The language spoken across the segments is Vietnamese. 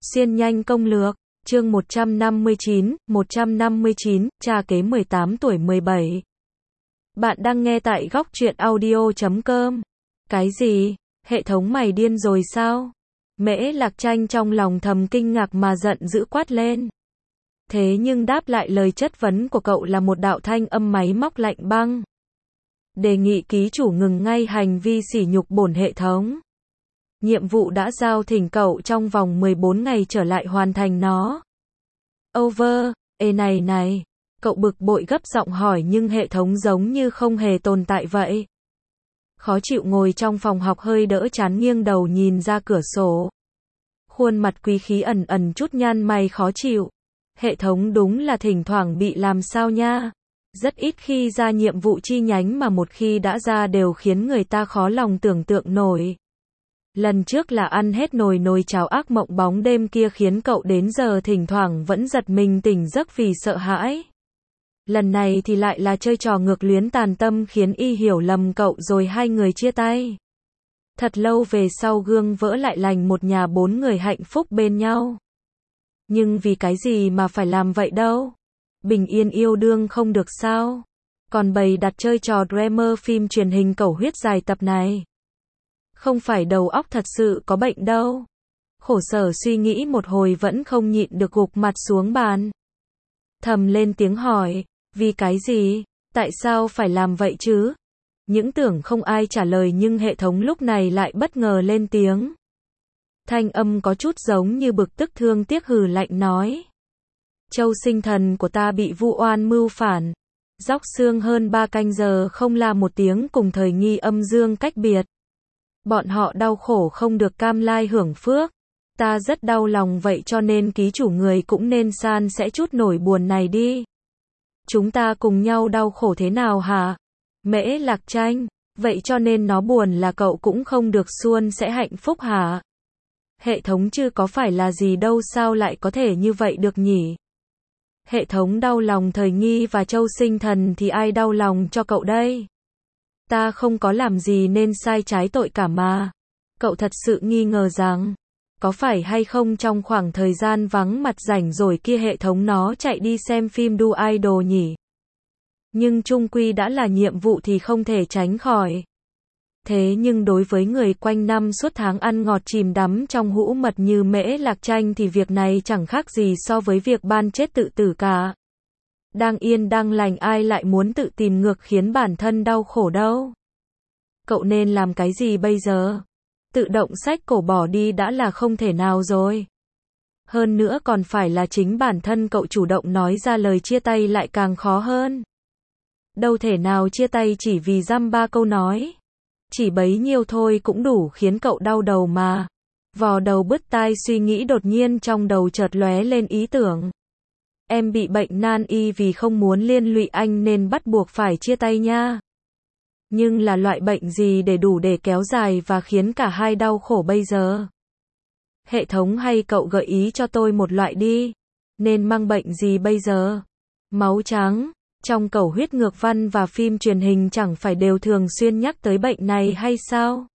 Xuyên nhanh công lược, chương 159, cha kế 18 tuổi 17. Bạn đang nghe tại góc truyện audio.com. Cái gì? Hệ thống mày điên rồi sao? Mễ Lạc Tranh trong lòng thầm kinh ngạc mà giận dữ quát lên. Thế nhưng đáp lại lời chất vấn của cậu là một đạo thanh âm máy móc lạnh băng. Đề nghị ký chủ ngừng ngay hành vi sỉ nhục bổn hệ thống. Nhiệm vụ đã giao, thỉnh cậu trong vòng 14 ngày trở lại hoàn thành nó. Over. Ê này, cậu bực bội gấp giọng hỏi nhưng hệ thống giống như không hề tồn tại vậy. Khó chịu ngồi trong phòng học hơi đỡ chán nghiêng đầu nhìn ra cửa sổ. Khuôn mặt quý khí ẩn chút nhăn mày khó chịu. Hệ thống đúng là thỉnh thoảng bị làm sao nha. Rất ít khi ra nhiệm vụ chi nhánh mà một khi đã ra đều khiến người ta khó lòng tưởng tượng nổi. Lần trước là ăn hết nồi cháo ác mộng bóng đêm kia khiến cậu đến giờ thỉnh thoảng vẫn giật mình tỉnh giấc vì sợ hãi. Lần này thì lại là chơi trò ngược luyến tàn tâm khiến y hiểu lầm cậu rồi hai người chia tay. Thật lâu về sau gương vỡ lại lành một nhà bốn người hạnh phúc bên nhau. Nhưng vì cái gì mà phải làm vậy đâu? Bình yên yêu đương không được sao? Còn bày đặt chơi trò drama phim truyền hình cẩu huyết dài tập này. Không phải đầu óc thật sự có bệnh đâu. Khổ sở suy nghĩ một hồi vẫn không nhịn được gục mặt xuống bàn. Thầm lên tiếng hỏi, vì cái gì? Tại sao phải làm vậy chứ? Những tưởng không ai trả lời nhưng hệ thống lúc này lại bất ngờ lên tiếng. Thanh âm có chút giống như bực tức thương tiếc hừ lạnh nói. Châu sinh thần của ta bị vu oan mưu phản. Róc xương hơn 3 canh giờ không la một tiếng cùng thời nghi âm dương cách biệt. Bọn họ đau khổ không được cam lai hưởng phước. Ta rất đau lòng vậy cho nên ký chủ người cũng nên san sẻ chút nỗi buồn này đi. Chúng ta cùng nhau đau khổ thế nào hả? Mễ Lạc Tranh, vậy cho nên nó buồn là cậu cũng không được suôn sẻ hạnh phúc hả? Hệ thống chứ có phải là gì đâu sao lại có thể như vậy được nhỉ? Hệ thống đau lòng thời nghi và châu sinh thần thì ai đau lòng cho cậu đây? Ta không có làm gì nên sai trái tội cả mà. Cậu thật sự nghi ngờ rằng, có phải hay không trong khoảng thời gian vắng mặt rảnh rồi kia hệ thống nó chạy đi xem phim đu idol nhỉ? Nhưng chung quy đã là nhiệm vụ thì không thể tránh khỏi. Thế nhưng đối với người quanh năm suốt tháng ăn ngọt chìm đắm trong hũ mật như Mễ Lạc Tranh thì việc này chẳng khác gì so với việc ban chết tự tử cả. Đang yên đang lành ai lại muốn tự tìm ngược khiến bản thân đau khổ đâu. Cậu nên làm cái gì bây giờ? Tự động xách cổ bỏ đi đã là không thể nào rồi. Hơn nữa còn phải là chính bản thân cậu chủ động nói ra lời chia tay lại càng khó hơn. Đâu thể nào chia tay chỉ vì dăm ba câu nói. Chỉ bấy nhiêu thôi cũng đủ khiến cậu đau đầu mà. Vò đầu bứt tai suy nghĩ đột nhiên trong đầu chợt lóe lên ý tưởng. Em bị bệnh nan y vì không muốn liên lụy anh nên bắt buộc phải chia tay nha. Nhưng là loại bệnh gì để đủ để kéo dài và khiến cả hai đau khổ bây giờ? Hệ thống hay cậu gợi ý cho tôi một loại đi. Nên mang bệnh gì bây giờ? Máu trắng. Trong cẩu huyết ngược văn và phim truyền hình chẳng phải đều thường xuyên nhắc tới bệnh này hay sao?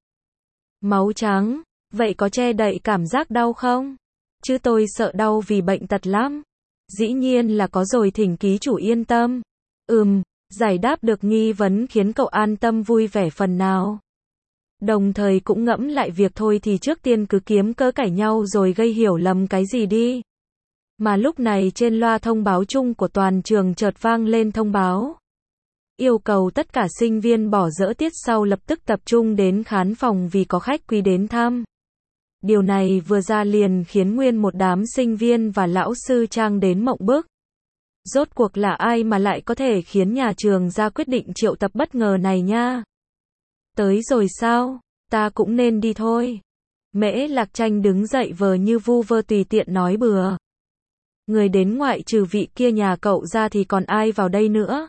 Máu trắng. Vậy có che đậy cảm giác đau không? Chứ tôi sợ đau vì bệnh tật lắm. Dĩ nhiên là có rồi, thỉnh ký chủ yên tâm. Giải đáp được nghi vấn khiến cậu an tâm vui vẻ phần nào. Đồng thời cũng ngẫm lại việc thôi thì trước tiên cứ kiếm cớ cãi nhau rồi gây hiểu lầm cái gì đi. Mà lúc này trên loa thông báo chung của toàn trường chợt vang lên thông báo. Yêu cầu tất cả sinh viên bỏ dỡ tiết sau lập tức tập trung đến khán phòng vì có khách quý đến thăm. Điều này vừa ra liền khiến nguyên một đám sinh viên và lão sư trang đến mộng bức. Rốt cuộc là ai mà lại có thể khiến nhà trường ra quyết định triệu tập bất ngờ này nha? Tới rồi sao? Ta cũng nên đi thôi. Mễ Lạc Tranh đứng dậy vờ như vu vơ tùy tiện nói bừa. Người đến ngoại trừ vị kia nhà cậu ra thì còn ai vào đây nữa?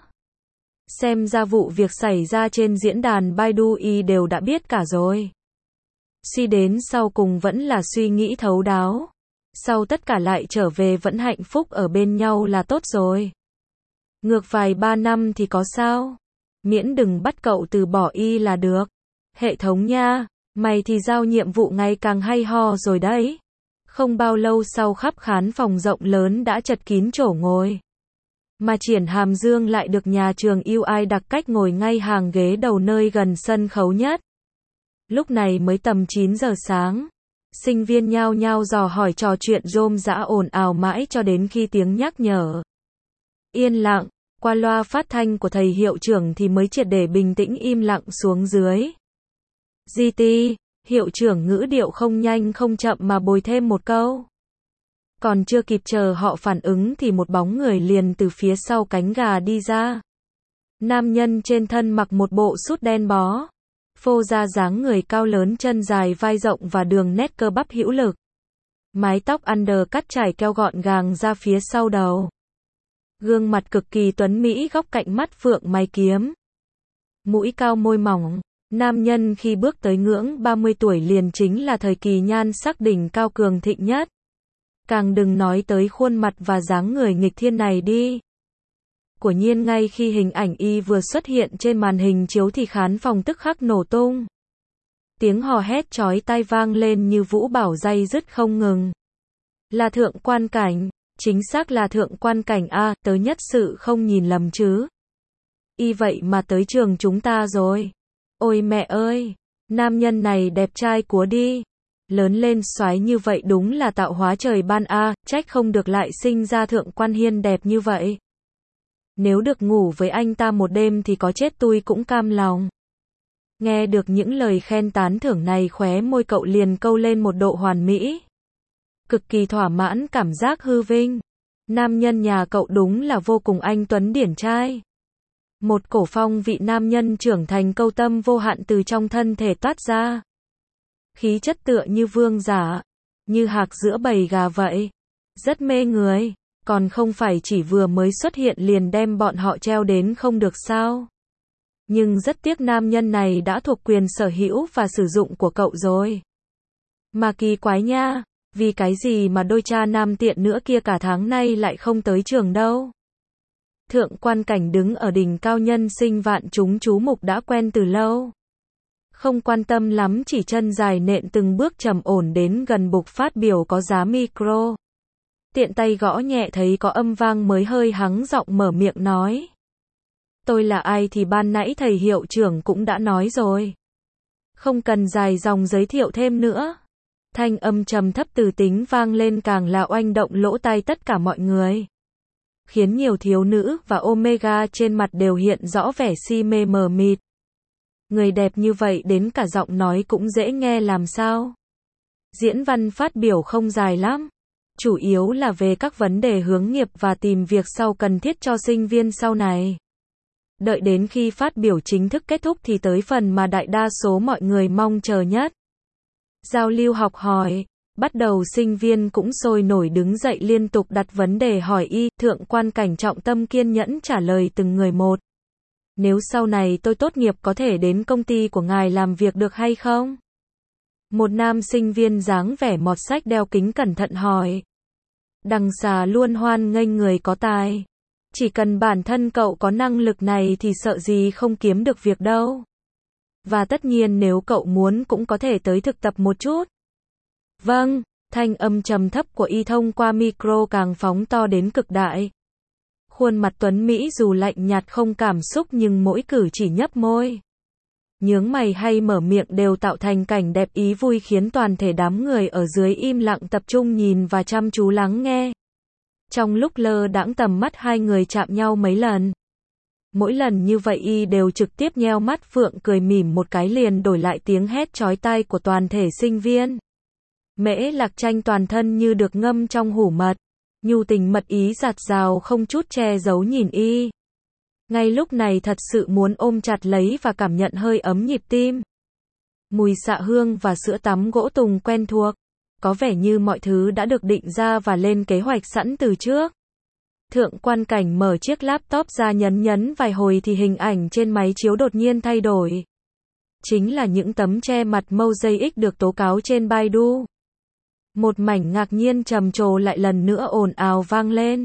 Xem ra vụ việc xảy ra trên diễn đàn Baidu y đều đã biết cả rồi. Suy đến sau cùng vẫn là suy nghĩ thấu đáo. Sau tất cả lại trở về vẫn hạnh phúc ở bên nhau là tốt rồi. Ngược vài 3 năm thì có sao? Miễn đừng bắt cậu từ bỏ y là được. Hệ thống nha, mày thì giao nhiệm vụ ngày càng hay ho rồi đấy. Không bao lâu sau khắp khán phòng rộng lớn đã chật kín chỗ ngồi. Mà Triển Hàm Dương lại được nhà trường ưu ái đặc cách ngồi ngay hàng ghế đầu nơi gần sân khấu nhất. Lúc này mới tầm 9 giờ sáng. Sinh viên nhao nhao dò hỏi trò chuyện rôm rã ồn ào mãi cho đến khi tiếng nhắc nhở yên lặng, qua loa phát thanh của thầy hiệu trưởng thì mới triệt để bình tĩnh im lặng xuống dưới. GT, hiệu trưởng ngữ điệu không nhanh không chậm mà bồi thêm một câu. Còn chưa kịp chờ họ phản ứng thì một bóng người liền từ phía sau cánh gà đi ra. Nam nhân trên thân mặc một bộ sút đen bó, phô ra dáng người cao lớn, chân dài vai rộng và đường nét cơ bắp hữu lực. Mái tóc undercut trải keo gọn gàng ra phía sau đầu. Gương mặt cực kỳ tuấn mỹ, góc cạnh mắt phượng mày kiếm. Mũi cao môi mỏng. Nam nhân khi bước tới ngưỡng 30 tuổi liền chính là thời kỳ nhan sắc đỉnh cao cường thịnh nhất. Càng đừng nói tới khuôn mặt và dáng người nghịch thiên này đi. Quả nhiên ngay khi hình ảnh y vừa xuất hiện trên màn hình chiếu thì khán phòng tức khắc nổ tung. Tiếng hò hét chói tai vang lên như vũ bảo day dứt không ngừng. Là Thượng Quan Cảnh, chính xác là Thượng Quan Cảnh a, tớ nhất sự không nhìn lầm chứ. Y vậy mà tới trường chúng ta rồi. Ôi mẹ ơi, nam nhân này đẹp trai quá đi. Lớn lên soái như vậy đúng là tạo hóa trời ban a, trách không được lại sinh ra Thượng Quan Hiên đẹp như vậy. Nếu được ngủ với anh ta một đêm thì có chết tui cũng cam lòng. Nghe được những lời khen tán thưởng này khóe môi cậu liền câu lên một độ hoàn mỹ. Cực kỳ thỏa mãn cảm giác hư vinh. Nam nhân nhà cậu đúng là vô cùng anh tuấn điển trai. Một cổ phong vị nam nhân trưởng thành câu tâm vô hạn từ trong thân thể toát ra. Khí chất tựa như vương giả, như hạc giữa bầy gà vậy. Rất mê người, còn không phải chỉ vừa mới xuất hiện liền đem bọn họ treo đến không được sao. Nhưng rất tiếc nam nhân này đã thuộc quyền sở hữu và sử dụng của cậu rồi. Mà kỳ quái nha, vì cái gì mà đôi cha nam tiện nữa kia cả tháng nay lại không tới trường đâu. Thượng Quan Cảnh đứng ở đỉnh cao, nhân sinh vạn chúng chú mục đã quen từ lâu. Không quan tâm lắm, chỉ chân dài nện từng bước trầm ổn đến gần bục phát biểu có giá micro. Tiện tay gõ nhẹ thấy có âm vang mới hơi hắng giọng mở miệng nói. Tôi là ai thì ban nãy thầy hiệu trưởng cũng đã nói rồi. Không cần dài dòng giới thiệu thêm nữa. Thanh âm trầm thấp từ tính vang lên càng là oanh động lỗ tai tất cả mọi người. Khiến nhiều thiếu nữ và Omega trên mặt đều hiện rõ vẻ si mê mờ mịt. Người đẹp như vậy đến cả giọng nói cũng dễ nghe làm sao. Diễn văn phát biểu không dài lắm. Chủ yếu là về các vấn đề hướng nghiệp và tìm việc sau cần thiết cho sinh viên sau này. Đợi đến khi phát biểu chính thức kết thúc thì tới phần mà đại đa số mọi người mong chờ nhất. Giao lưu học hỏi. Bắt đầu sinh viên cũng sôi nổi đứng dậy liên tục đặt vấn đề hỏi y. Thượng Quan Cảnh trọng tâm kiên nhẫn trả lời từng người một. Nếu sau này tôi tốt nghiệp có thể đến công ty của ngài làm việc được hay không? Một nam sinh viên dáng vẻ mọt sách đeo kính cẩn thận hỏi. Đằng xà luôn hoan nghênh người có tài. Chỉ cần bản thân cậu có năng lực này thì sợ gì không kiếm được việc đâu. Và tất nhiên nếu cậu muốn cũng có thể tới thực tập một chút. Vâng, thanh âm trầm thấp của y thông qua micro càng phóng to đến cực đại. Khuôn mặt tuấn Mỹ dù lạnh nhạt không cảm xúc nhưng mỗi cử chỉ nhấp môi, nhướng mày hay mở miệng đều tạo thành cảnh đẹp ý vui khiến toàn thể đám người ở dưới im lặng tập trung nhìn và chăm chú lắng nghe. Trong lúc lơ đãng tầm mắt hai người chạm nhau mấy lần. Mỗi lần như vậy y đều trực tiếp nheo mắt phượng cười mỉm một cái liền đổi lại tiếng hét chói tai của toàn thể sinh viên. Mễ Lạc Tranh toàn thân như được ngâm trong hủ mật. Nhu tình mật ý dạt dào không chút che giấu nhìn y. Ngay lúc này thật sự muốn ôm chặt lấy và cảm nhận hơi ấm nhịp tim. Mùi xạ hương và sữa tắm gỗ tùng quen thuộc. Có vẻ như mọi thứ đã được định ra và lên kế hoạch sẵn từ trước. Thượng Quan Cảnh mở chiếc laptop ra nhấn vài hồi thì hình ảnh trên máy chiếu đột nhiên thay đổi. Chính là những tấm che mặt mosaic được tố cáo trên Baidu. Một mảnh ngạc nhiên trầm trồ lại lần nữa ồn ào vang lên.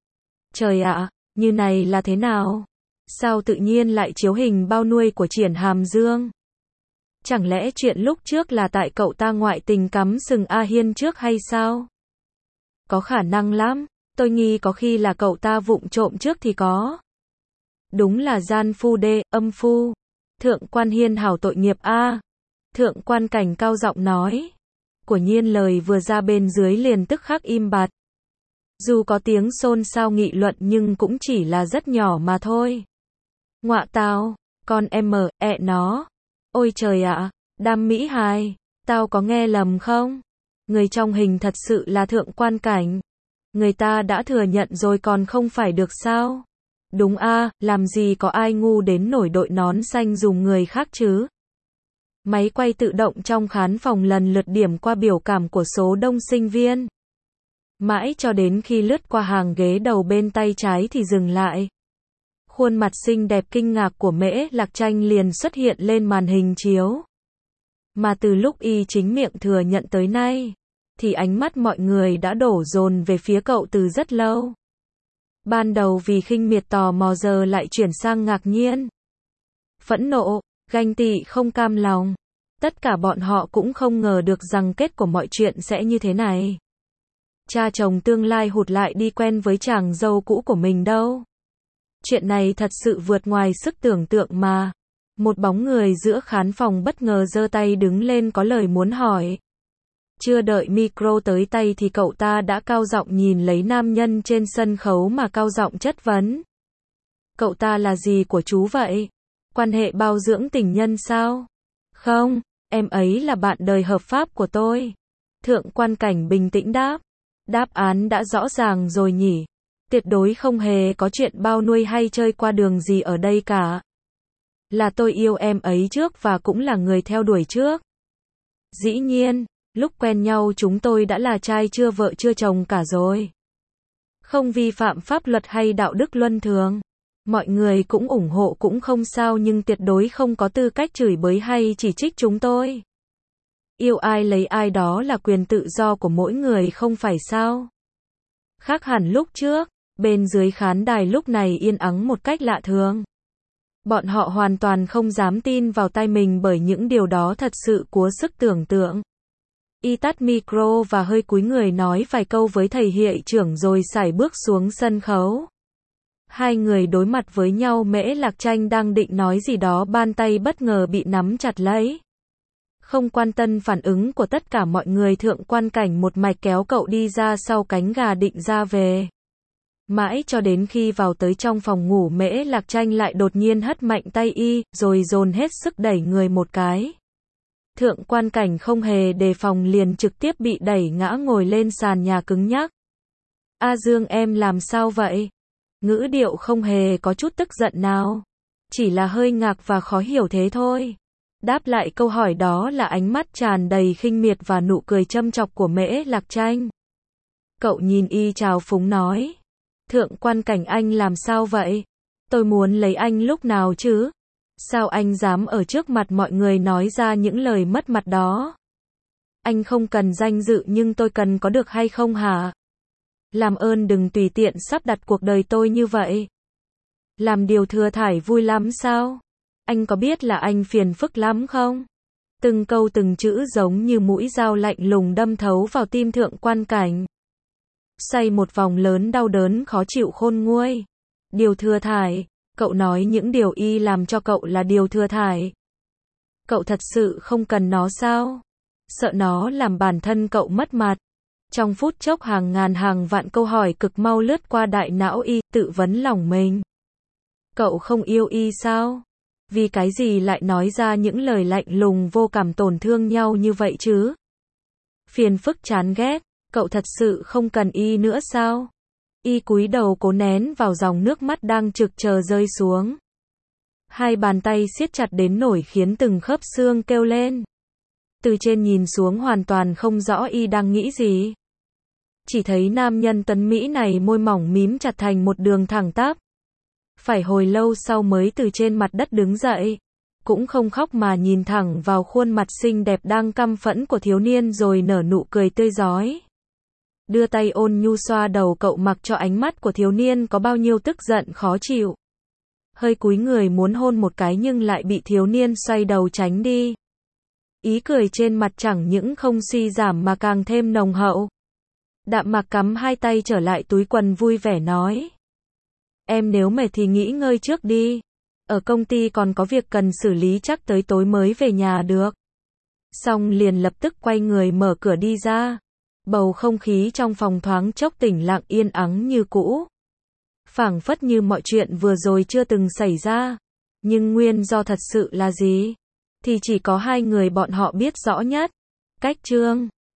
Trời ạ, như này là thế nào? Sao tự nhiên lại chiếu hình bao nuôi của Triển Hàm Dương? Chẳng lẽ chuyện lúc trước là tại cậu ta ngoại tình cắm sừng A Hiên trước hay sao? Có khả năng lắm, tôi nghi có khi là cậu ta vụng trộm trước thì có. Đúng là gian phu đê, âm phu. Thượng quan Hiên hảo tội nghiệp a. Thượng quan Cảnh cao giọng nói. Quả nhiên lời vừa ra bên dưới liền tức khắc im bặt. Dù có tiếng xôn xao nghị luận nhưng cũng chỉ là rất nhỏ mà thôi. Ngọa tao, con em nó. Ôi trời ạ, Đam Mỹ Hài, tao có nghe lầm không? Người trong hình thật sự là Thượng quan Cảnh. Người ta đã thừa nhận rồi còn không phải được sao? Đúng a, làm gì có ai ngu đến nổi đội nón xanh dùng người khác chứ? Máy quay tự động trong khán phòng lần lượt điểm qua biểu cảm của số đông sinh viên. Mãi cho đến khi lướt qua hàng ghế đầu bên tay trái thì dừng lại. Khuôn mặt xinh đẹp kinh ngạc của Mễ Lạc Tranh liền xuất hiện lên màn hình chiếu. Mà từ lúc y chính miệng thừa nhận tới nay, thì ánh mắt mọi người đã đổ dồn về phía cậu từ rất lâu. Ban đầu vì khinh miệt tò mò giờ lại chuyển sang ngạc nhiên. Phẫn nộ, ganh tị không cam lòng. Tất cả bọn họ cũng không ngờ được rằng kết của mọi chuyện sẽ như thế này. Cha chồng tương lai hụt lại đi quen với chàng dâu cũ của mình đâu. Chuyện này thật sự vượt ngoài sức tưởng tượng mà. Một bóng người giữa khán phòng bất ngờ giơ tay đứng lên có lời muốn hỏi. Chưa đợi micro tới tay thì cậu ta đã cao giọng nhìn lấy nam nhân trên sân khấu mà cao giọng chất vấn. Cậu ta là gì của chú vậy? Quan hệ bao dưỡng tình nhân sao? Không, em ấy là bạn đời hợp pháp của tôi. Thượng quan Cảnh bình tĩnh đáp. Đáp án đã rõ ràng rồi nhỉ. Tuyệt đối không hề có chuyện bao nuôi hay chơi qua đường gì ở đây cả. Là tôi yêu em ấy trước và cũng là người theo đuổi trước. Dĩ nhiên, lúc quen nhau chúng tôi đã là trai chưa vợ chưa chồng cả rồi. Không vi phạm pháp luật hay đạo đức luân thường. Mọi người cũng ủng hộ cũng không sao nhưng tuyệt đối không có tư cách chửi bới hay chỉ trích chúng tôi. Yêu ai lấy ai đó là quyền tự do của mỗi người không phải sao? Khác hẳn lúc trước, bên dưới khán đài lúc này yên ắng một cách lạ thường. Bọn họ hoàn toàn không dám tin vào tai mình bởi những điều đó thật sự quá sức tưởng tượng. Y tắt micro và hơi cúi người nói vài câu với thầy hiệu trưởng rồi sải bước xuống sân khấu. Hai người đối mặt với nhau. Mễ Lạc Tranh đang định nói gì đó bàn tay bất ngờ bị nắm chặt lấy. Không quan tâm phản ứng của tất cả mọi người, Thượng quan Cảnh một mạch kéo cậu đi ra sau cánh gà định ra về. Mãi cho đến khi vào tới trong phòng ngủ Mễ Lạc Tranh lại đột nhiên hất mạnh tay y, rồi dồn hết sức đẩy người một cái. Thượng quan Cảnh không hề đề phòng liền trực tiếp bị đẩy ngã ngồi lên sàn nhà cứng nhắc. A Dương em làm sao vậy? Ngữ điệu không hề có chút tức giận nào. Chỉ là hơi ngạc và khó hiểu thế thôi. Đáp lại câu hỏi đó là ánh mắt tràn đầy khinh miệt và nụ cười châm chọc của Mễ Lạc Tranh. Cậu nhìn y trào phúng nói. Thượng quan Cảnh anh làm sao vậy? Tôi muốn lấy anh lúc nào chứ? Sao anh dám ở trước mặt mọi người nói ra những lời mất mặt đó? Anh không cần danh dự nhưng tôi cần có được hay không hả? Làm ơn đừng tùy tiện sắp đặt cuộc đời tôi như vậy. Làm điều thừa thải vui lắm sao? Anh có biết là anh phiền phức lắm không? Từng câu từng chữ giống như mũi dao lạnh lùng đâm thấu vào tim Thượng quan Cảnh. Xoay một vòng lớn đau đớn khó chịu khôn nguôi. Điều thừa thải, cậu nói những điều y làm cho cậu là điều thừa thải. Cậu thật sự không cần nó sao? Sợ nó làm bản thân cậu mất mặt. Trong phút chốc hàng ngàn hàng vạn câu hỏi cực mau lướt qua đại não y, tự vấn lòng mình. Cậu không yêu y sao? Vì cái gì lại nói ra những lời lạnh lùng vô cảm tổn thương nhau như vậy chứ? Phiền phức chán ghét, cậu thật sự không cần y nữa sao? Y cúi đầu cố nén vào dòng nước mắt đang trực chờ rơi xuống. Hai bàn tay siết chặt đến nỗi khiến từng khớp xương kêu lên. Từ trên nhìn xuống hoàn toàn không rõ y đang nghĩ gì. Chỉ thấy nam nhân tuấn Mỹ này môi mỏng mím chặt thành một đường thẳng tắp. Phải hồi lâu sau mới từ trên mặt đất đứng dậy. Cũng không khóc mà nhìn thẳng vào khuôn mặt xinh đẹp đang căm phẫn của thiếu niên rồi nở nụ cười tươi rói. Đưa tay ôn nhu xoa đầu cậu mặc cho ánh mắt của thiếu niên có bao nhiêu tức giận khó chịu. Hơi cúi người muốn hôn một cái nhưng lại bị thiếu niên xoay đầu tránh đi. Ý cười trên mặt chẳng những không suy giảm mà càng thêm nồng hậu. Đạm Mạc cắm hai tay trở lại túi quần vui vẻ nói. Em nếu mệt thì nghỉ ngơi trước đi. Ở công ty còn có việc cần xử lý, chắc tới tối mới về nhà được. Xong liền lập tức quay người mở cửa đi ra. Bầu không khí trong phòng thoáng chốc tĩnh lặng yên ắng như cũ. Phảng phất như mọi chuyện vừa rồi chưa từng xảy ra. Nhưng nguyên do thật sự là gì? Thì chỉ có hai người bọn họ biết rõ nhất. Cách Trương